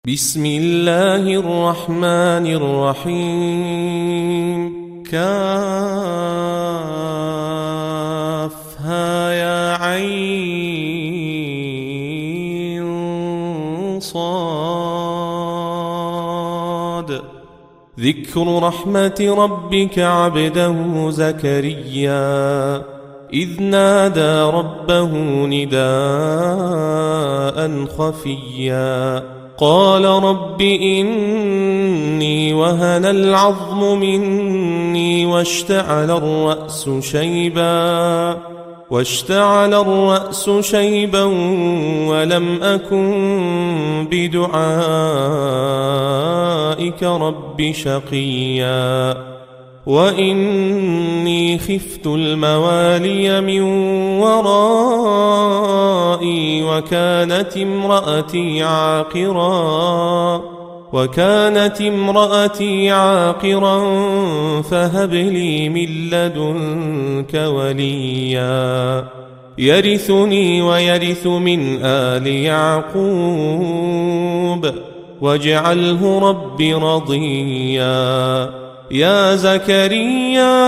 بسم الله الرحمن الرحيم. كافها يا عين صاد. ذكر رحمة ربك عبده زكريا إذ نادى ربه نداء خفيا قال رب إني وهن العظم مني واشتعل الرأس شيبا ولم أكن بدعائك رب شقيا وإني خفت الموالي من ورائي وكانت امرأتي عاقرا فهب لي من لدنك وليا يرثني ويرث من آل يعقوب واجعله رب رضيا. يا زكريا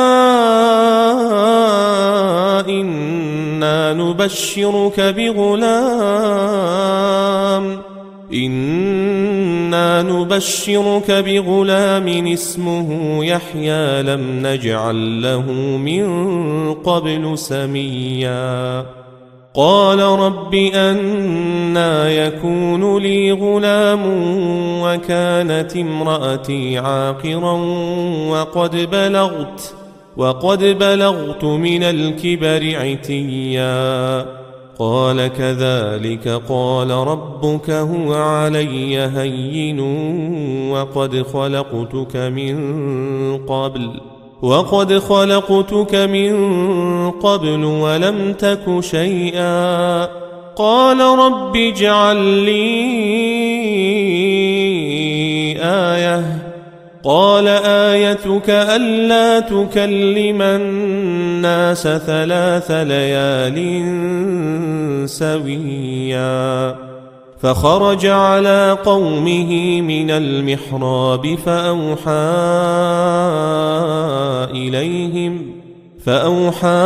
إنا نبشرك بغلام اسمه يحيى لم نجعل له من قبل سميا. قال رب أنى يكون لي غلام وكانت امرأتي عاقرا وقد بلغت من الكبر عتيا. قال كذلك قال ربك هو علي هين وقد خلقتك من قبل ولم تك شيئا. قال رب اجعل لي آية. قال آيتك ألا تكلم الناس 3 ليال سويا. فخرج على قومه من المحراب فأوحى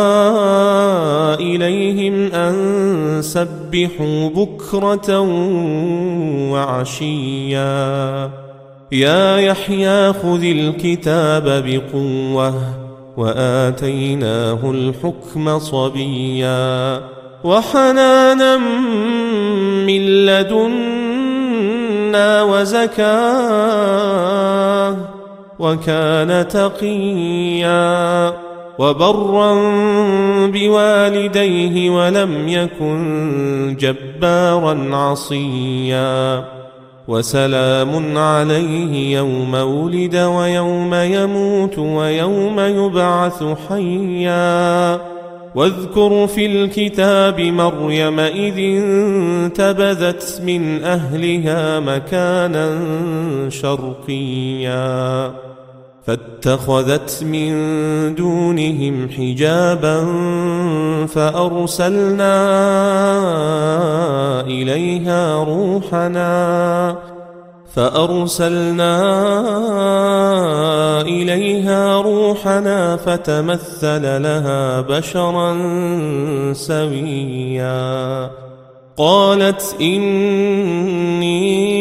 إليهم أن سبحوا بكرة وعشيا. يا يحيى خذ الكتاب بقوة وآتيناه الحكم صبيا وحنانا من لدنا وزكاة وكان تقيا وبرا بوالديه ولم يكن جبارا عصيا. وسلام عليه يوم ولد ويوم يموت ويوم يبعث حيا. واذكر في الكتاب مريم إذ انتبذت من أهلها مكانا شرقيا فاتخذت من دونهم حجابا فأرسلنا إليها روحنا فتمثل لها بشرا سويا. قالت إني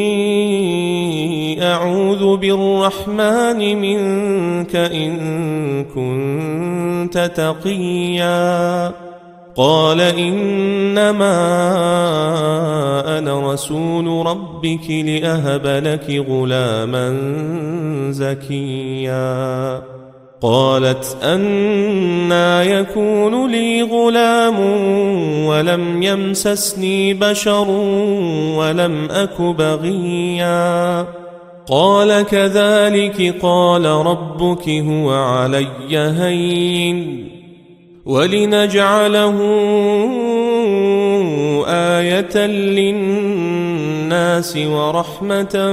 أعوذ بالرحمن منك إن كنت تقيا. قال إنما أنا رسول ربك لأهب لك غلاما زكيا. قالت أنى يكون لي غلام ولم يمسسني بشر ولم أك بغيا. قال كذلك قال ربك هو علي هين ولنجعله آية للناس ورحمة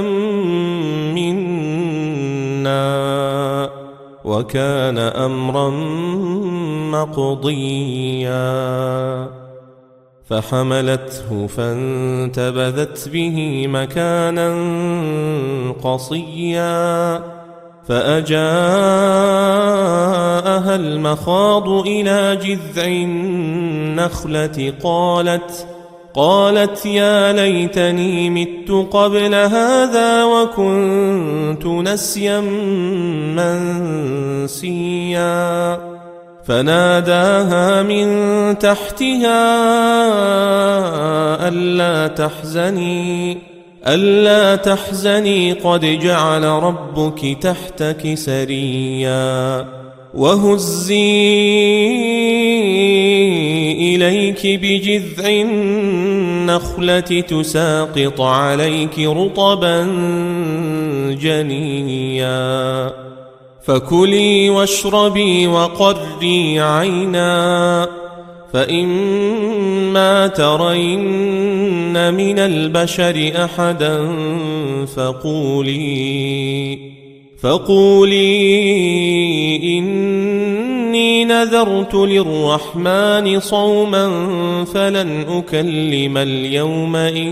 منا وكان أمرا مقضيا. فحملته فانتبذت به مكانا قصيا فأجاءها المخاض إلى جذع النخلة قالت يا ليتني مت قبل هذا وكنت نسيا منسيا فناداها من تحتها ألا تحزني قد جعل ربك تحتك سريا وهزي إليك بجذع النخلة تساقط عليك رطبا جنيا فكلي واشربي وقري عينا فإما ترين من البشر أحدا فقولي إني نذرت للرحمن صوما فلن أكلم اليوم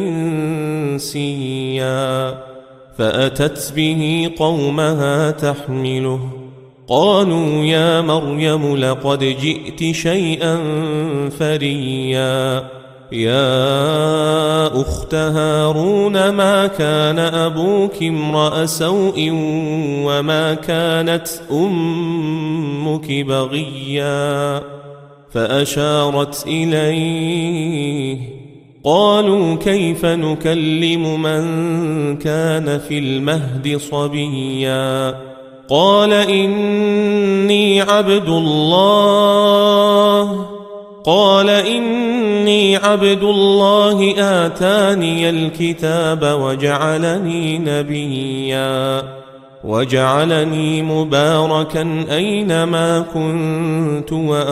إنسيا فأتت به قومها تحمله قالوا يا مريم لقد جئت شيئا فريا يا أخت هارون ما كان أبوك امرأ سوء وما كانت أمك بغيا فأشارت إليه قالوا كيف نكلم من كان في المهد صبيا قال إني عبد الله آتاني الكتاب وجعلني نبيا وجعلني مباركا أينما كنت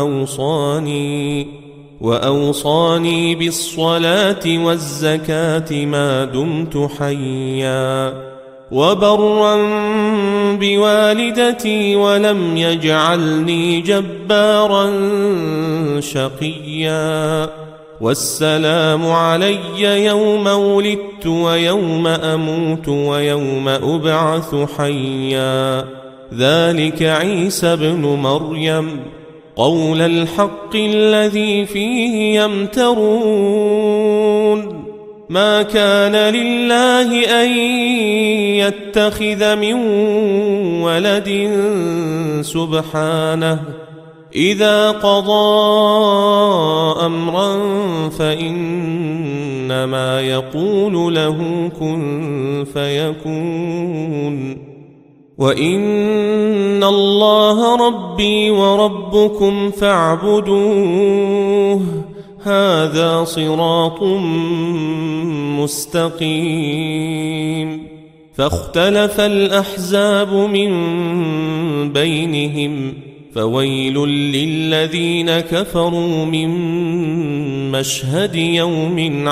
وأوصاني بالصلاة والزكاة ما دمت حيا وبرا بوالدتي ولم يجعلني جبارا شقيا والسلام علي يوم ولدت ويوم أموت ويوم أبعث حيا ذلك عيسى ابن مريم قول الحق الذي فيه يمترون ما كان لله أن يتخذ من ولد سبحانه إذا قضى أمرا فإنما يقول له كن فيكون وإن الله ربي وربكم فاعبدوه هذا صراط مستقيم فاختلف الأحزاب من بينهم فويل للذين كفروا من مشهد يوم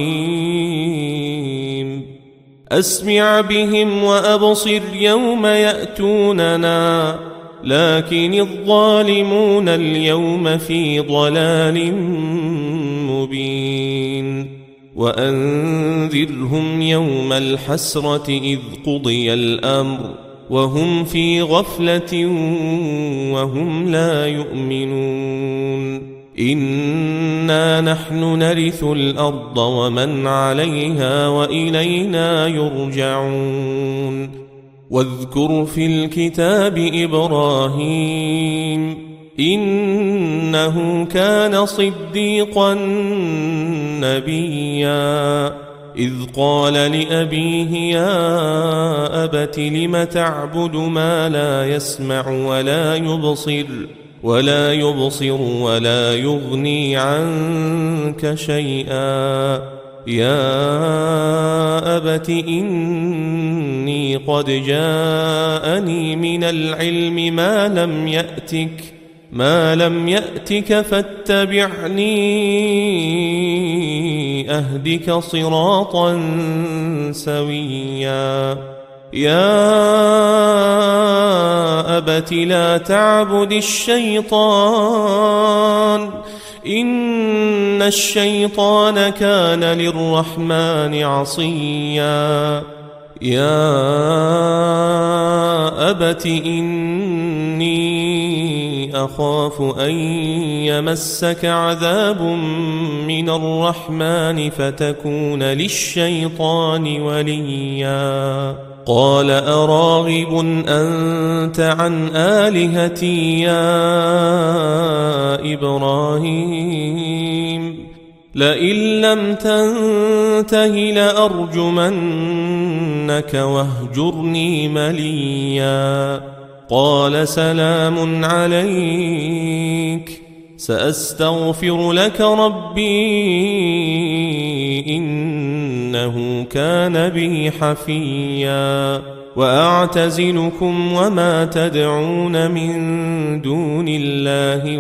عظيم أسمع بهم وأبصر يوم يأتوننا لكن الظالمون اليوم في ضلال مبين وأنذرهم يوم الحسرة إذ قضي الأمر وهم في غفلة وهم لا يؤمنون إنا نحن نرث الأرض ومن عليها وإلينا يرجعون واذكر في الكتاب إبراهيم إنه كان صديقا نبيا إذ قال لأبيه يا أبت لم تعبد ما لا يسمع ولا يبصر ولا يغني عنك شيئا يا أبت إني قد جاءني من العلم ما لم يأتك فاتبعني أهدك صراطا سويا يا أبت لا تعبد الشيطان إن الشيطان كان للرحمن عصيا يا أبت إني أخاف أن يمسك عذاب من الرحمن فتكون للشيطان وليا قال أراغب أنت عن آلهتي يا إبراهيم لئن لم تنته لأرجمنك واهجرني مليا قال سلام عليك سأستغفر لك ربي إنه كان بي حفيا وأعتزلكم وما تدعون من دون الله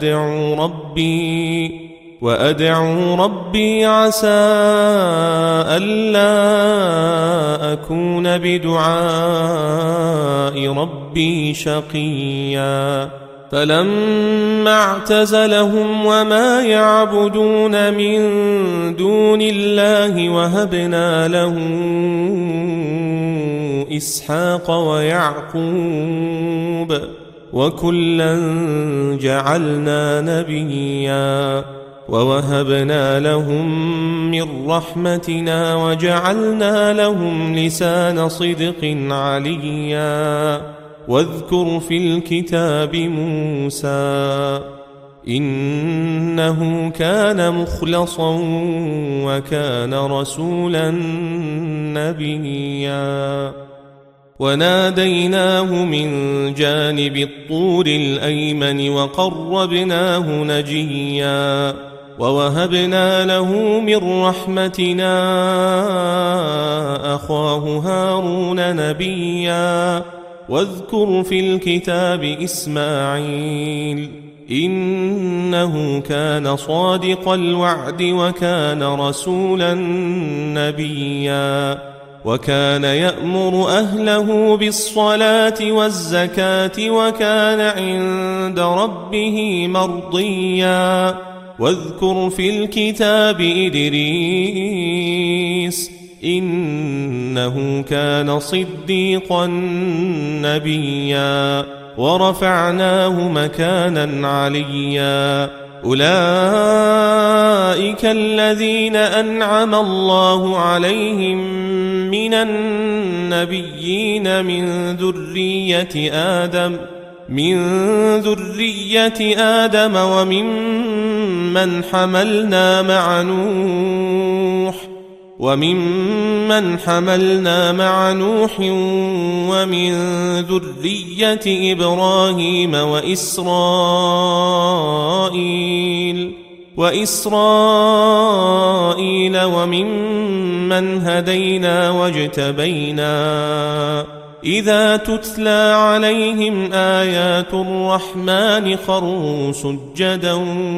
وأدعو ربي عسى ألا أكون بدعاء ربي شقيا فلما اعتزلهم وما يعبدون من دون الله وهبنا له إسحاق ويعقوب وكلا جعلنا نبيا ووهبنا لهم من رحمتنا وجعلنا لهم لسان صدق عليا واذكر في الكتاب موسى إنه كان مخلصا وكان رسولا نبيا وناديناه من جانب الطور الأيمن وقربناه نجيا ووهبنا له من رحمتنا أخاه هارون نبيا واذكر في الكتاب إسماعيل إنه كان صادق الوعد وكان رسولا نبيا وكان يأمر أهله بالصلاة والزكاة وكان عند ربه مرضيا واذكر في الكتاب إدريس إنه كان صديقا نبيا ورفعناه مكانا عليا أولئك الذين أنعم الله عليهم من النبيين من ذرية آدم وممن حملنا مع نوح ومن ذرية إبراهيم وإسرائيل وممن هدينا واجتبينا إذا تتلى عليهم آيات الرحمن خروا سجدا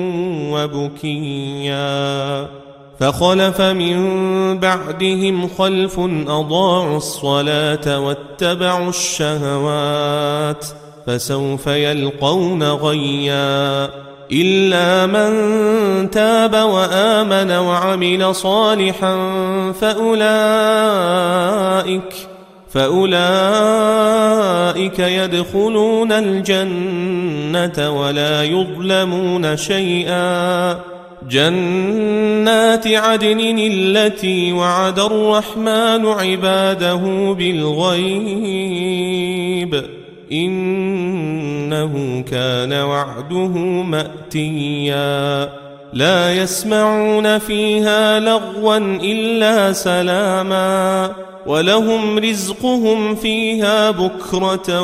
وبكيا فخلف من بعدهم خلف أضاعوا الصلاة واتبعوا الشهوات فسوف يلقون غيا إلا من تاب وآمن وعمل صالحا فأولئك يدخلون الجنة ولا يظلمون شيئا جنات عدن التي وعد الرحمن عباده بالغيب إنه كان وعده مأتيا لا يسمعون فيها لغوا إلا سلاما ولهم رزقهم فيها بكرة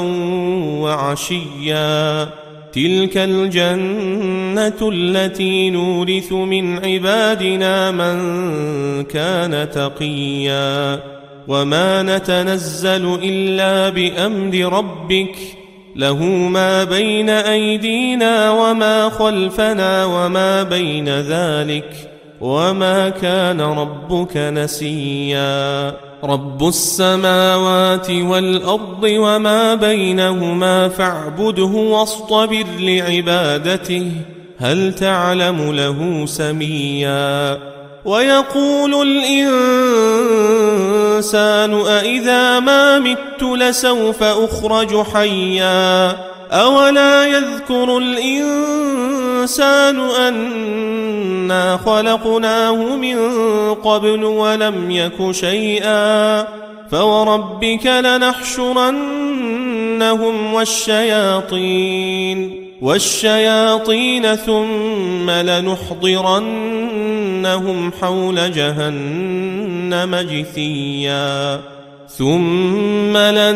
وعشيا تلك الجنة التي نورث من عبادنا من كان تقيا وما نتنزل إلا بأمر ربك له ما بين أيدينا وما خلفنا وما بين ذلك وما كان ربك نسيا رب السماوات والأرض وما بينهما فاعبده واصطبر لعبادته هل تعلم له سميا ويقول الإنسان أإذا ما مت لسوف أخرج حيا أولا يذكر الإنسان أنا خلقناه من قبل ولم يك شيئا فوربك لنحشرنهم والشياطين ثم لنحضرنهم حول جهنم جثيا ثم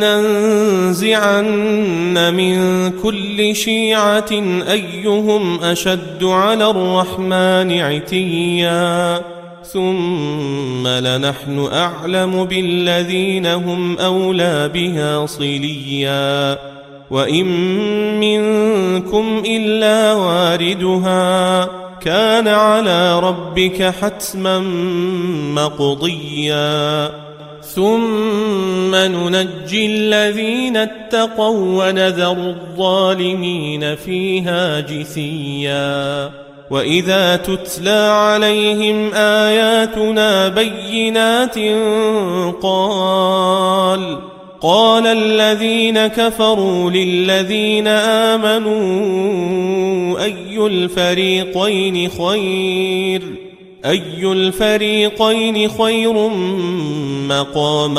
لننزعن من كل شيعة أيهم أشد على الرحمن عتيا ثم لنحن أعلم بالذين هم أولى بها صليا وإن منكم إلا واردها كان على ربك حتما مقضيا ثم ننجي الذين اتقوا ونذر الظالمين فيها جثيا وإذا تتلى عليهم آياتنا بينات قال الذين كفروا للذين آمنوا أي الفريقين خير مقاما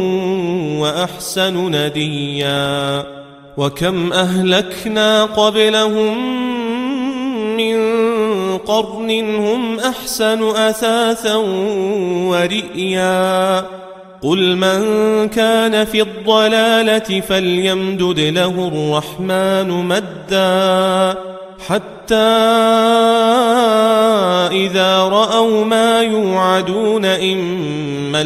وأحسن نديا وكم أهلكنا قبلهم من قرن هم أحسن أثاثا ورئيا قل من كان في الضلالة فليمدد له الرحمن مدا حتى إذا رأوا ما يوعدون إما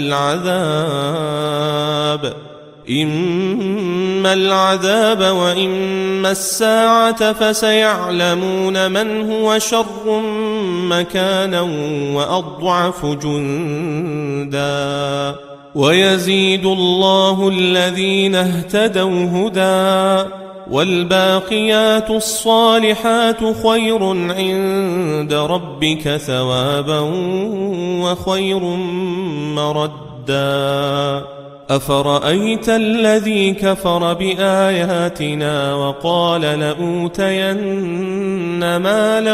العذاب وإما الساعة فسيعلمون من هو شر مكانا وأضعف جندا ويزيد الله الذين اهتدوا هدى والباقيات الصالحات خير عند ربك ثوابا وخير مردا أفرأيت الذي كفر بآياتنا وقال لأوتين مالا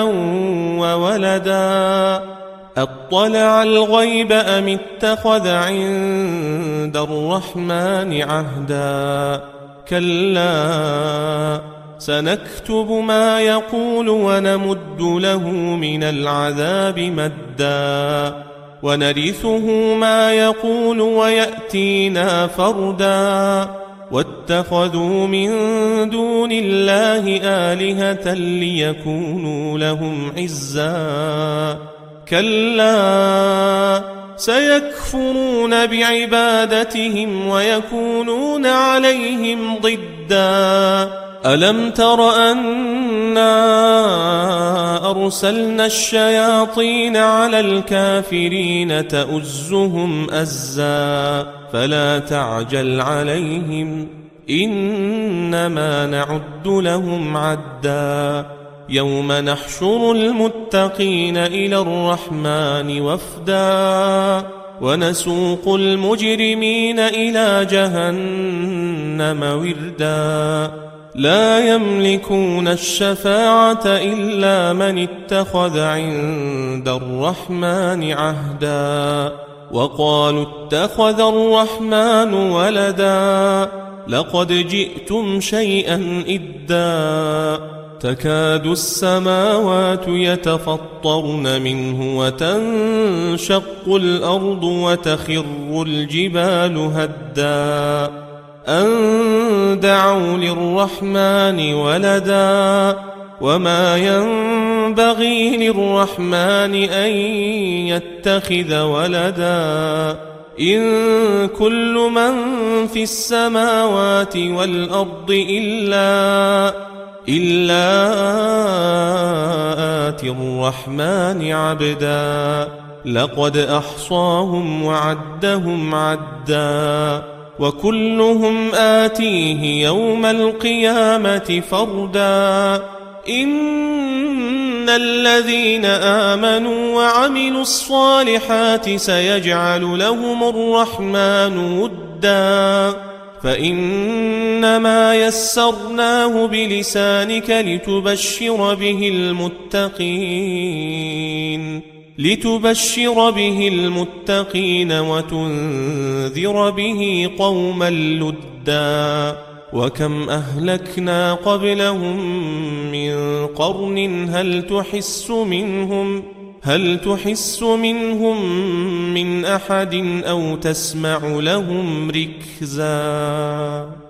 وولدا أطلع الغيب أم اتخذ عند الرحمن عهدا كلا سنكتب ما يقول ونمد له من العذاب مدا ونرثه ما يقول ويأتينا فردا واتخذوا من دون الله آلهة ليكونوا لهم عزا كلا سيكفرون بعبادتهم ويكونون عليهم ضدا ألم تر أنا أرسلنا الشياطين على الكافرين تؤزهم أزا فلا تعجل عليهم إنما نعد لهم عدا يوم نحشر المتقين إلى الرحمن وفدا ونسوق المجرمين إلى جهنم وردا لا يملكون الشفاعة إلا من اتخذ عند الرحمن عهدا وقالوا اتخذ الرحمن ولدا لقد جئتم شيئا إدا تكاد السماوات يتفطرن منه وتنشق الأرض وتخر الجبال هدا أن دعوا للرحمن ولدا وما ينبغي للرحمن أن يتخذ ولدا إن كل من في السماوات والأرض إلا آتي الرحمن عبدا لقد أحصاهم وعدهم عدا وكلهم آتيه يوم القيامة فردا إن إن الذين آمنوا وعملوا الصالحات سيجعل لهم الرحمن ودا فإنما يسرناه بلسانك لتبشر به المتقين وتنذر به قوما لدا وكم أهلكنا قبلهم من قرن هل تحس منهم من أحد أو تسمع لهم ركزا